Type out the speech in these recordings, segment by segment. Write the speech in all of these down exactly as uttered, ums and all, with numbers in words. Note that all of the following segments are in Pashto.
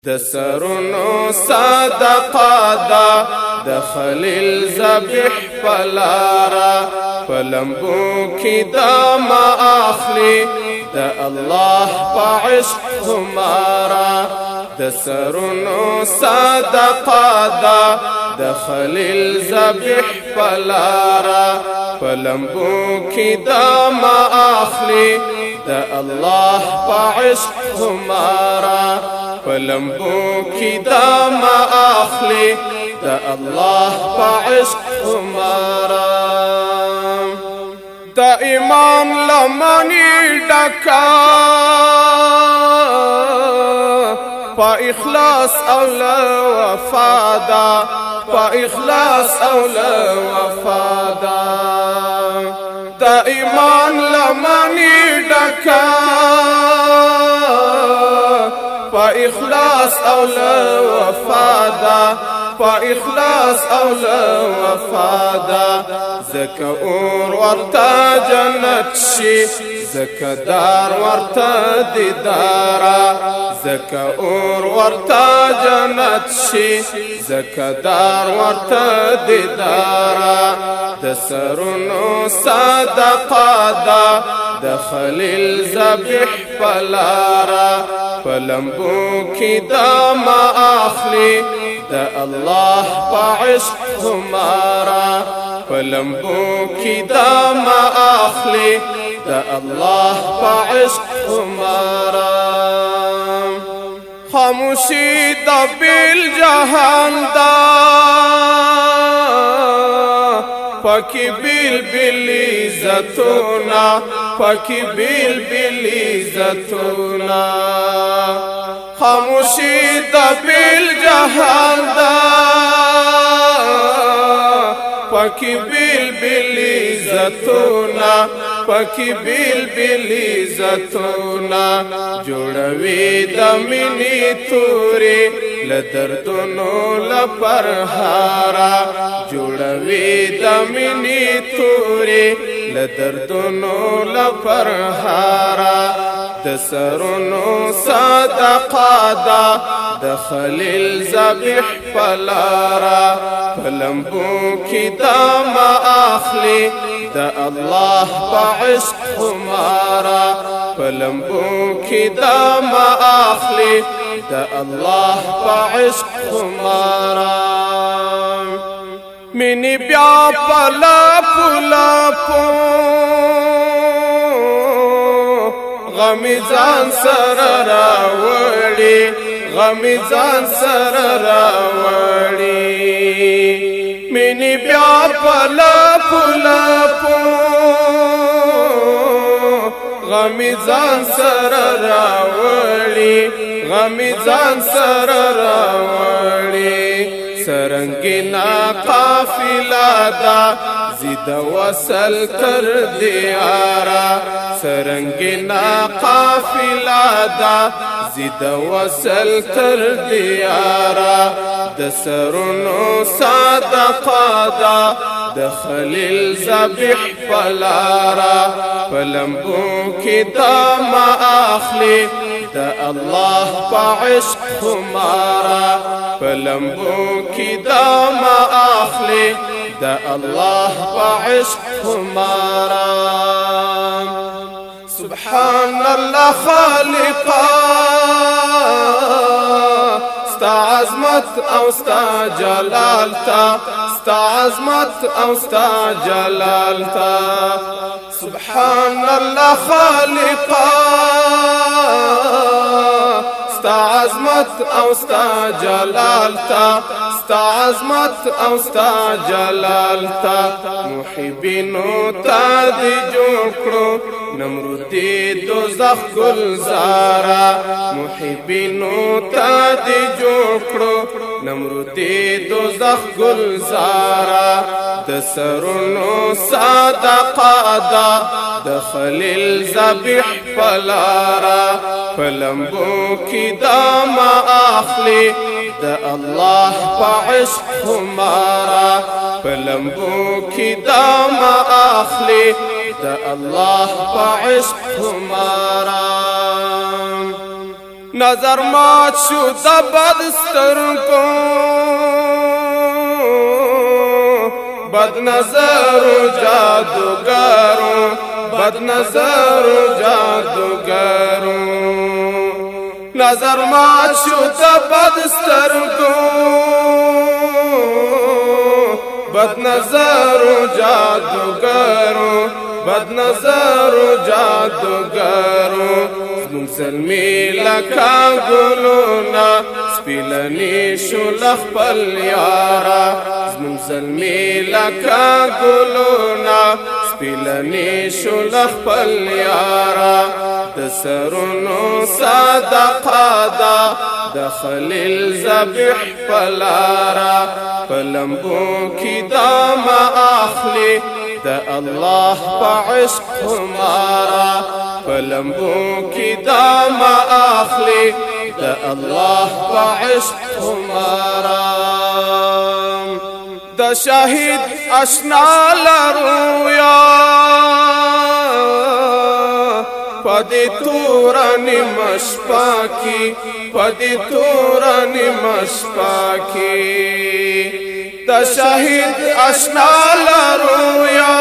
د سرونو صدقه دا د خلیل ذبح پلارا پلمبو کی دا ما اخلی د الله په عشق همارا د سرونو صدقه دا د خلیل ذبح پلارا پلمبو کی دا ما اخلی د الله په عشق همارا پلمبو کی دا ما اخلی دا الله پا عشق ہمارا دا ایمان لمانی ڈکا پا اخلاص اولا وفادا پا اخلاص اولا وفادا دا ایمان لمانی ڈکا پا اخلاص اولا وفادا پا اخلاص اولا وفادا زکا اور ورطا جنت شی زکا دار ورطا دیدارا زکا اور ورطا جنت شی زکا دار ورطا دیدارا د سرونو صدقه دا د خلیل ذبح پلارا پلمبو کی دا ما اخلی دا الله پا عشق ہمارا پلمبو کی دا ما اخلی دا الله پا عشق ہمارا خاموشی دا بیل جہان دا پاکی بیل بیلی زتونا پاکی بیل بیلی زتونا خاموشی دا بیل جہان دا پاکی بیل بیلی زتونا پاکی بیل بیلی زتونا جوڑوی دا منی توری لدردنو لپرہارا جوڑوی دا منی توری لدردنو لپرہارا د سرونو صدقه دا د خلیل ذبح پلارا پلمبو کی دا ما اخلی دا الله په عشق ہمارا پلمبو کی دا ما اخلی دا الله په عشق ہمارا منی بیا پلا پلا پو غمی ځان سره راوړي غمی ځان سره راوړي مینی بیا پلا پلا پو غمی ځان سره راوړي غمی ځان سره راوړي سرنګینا قافله دا زید وصل تر دیارا سرنگینا قافله دا زید وصل تر دیارا د سرونو صدقه دا د خلیل ذبح پلارا پلمبو کی دا ما اخلی دا الله پا عشق ہمارا پلمبو کی دا ما اخلی دا الله پا عشق ہمارا سبحان الله خالقا ستا عظمت او ستا جلال تا ستا عظمت او ستا جلال تا سبحان الله خالقا ستا عظمت او ستا جلال تا ستا عظمت او ستا جلال تا محبینو تا دی جوړ کړو نمرودی دوزخ گلزارا محبینو تا دی جوړ کړو نمرودی دوزخ گلزارا د سرونو صدقه دا د خلیل ذبح پلارا پلمبو کی دا ما اخلی دا الله پا عشق ہمارا پلمبو کی دا ما اخلی دا الله پا عشق ہمارا نظر مات شو د بد سترګو بد نظر جادوګرو بد نظر جادوګرو نظر مات شو د بد سترګو بد نظر جادوګرو بد نظر جادوګرو زمون زلمی لکا گلونا سپیلنی شو لخپل یارا زمون زلمی لکا گلونا سپیلنی شو لخپل یارا د سرونو صدقه دا د خلیل ذبح پلارا پلمبو کی دام اخلی دا الله پا عشق ہمارا پلمبو کی دام اخلی دا الله پا عشق ہمارا دا شاہد اشنا لرویا پدی تورانی مشپا کی پدی تورانی مشپا کی دا شاہد اشنا لرویا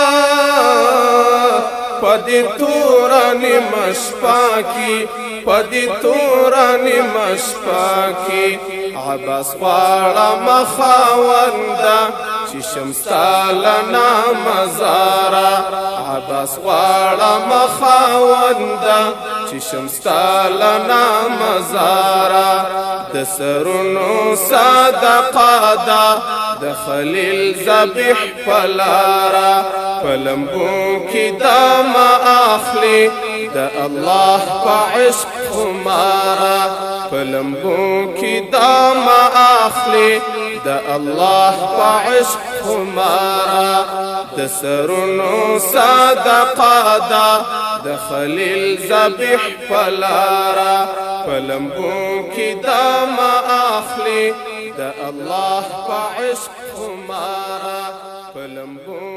پدی تورانی مشپا کی پدی تورانی مشپا کی عباس غواړه مخاونده چې شمستالنا مزارا عباس غواړه مخاونده چې شمستالنا مزارا د سرونو صدقه دا د خلیل ذبح پلارا پلمبو کی دام اخلی دا الله پا عشق ہمارا پلمبو کی دام اخلی دا الله پا عشق ہمارا د سرونو صدقه دا د خلیل ذبح پلارا پلمبو کی دام اخلی دا الله پا عشق ہمارا پلمبو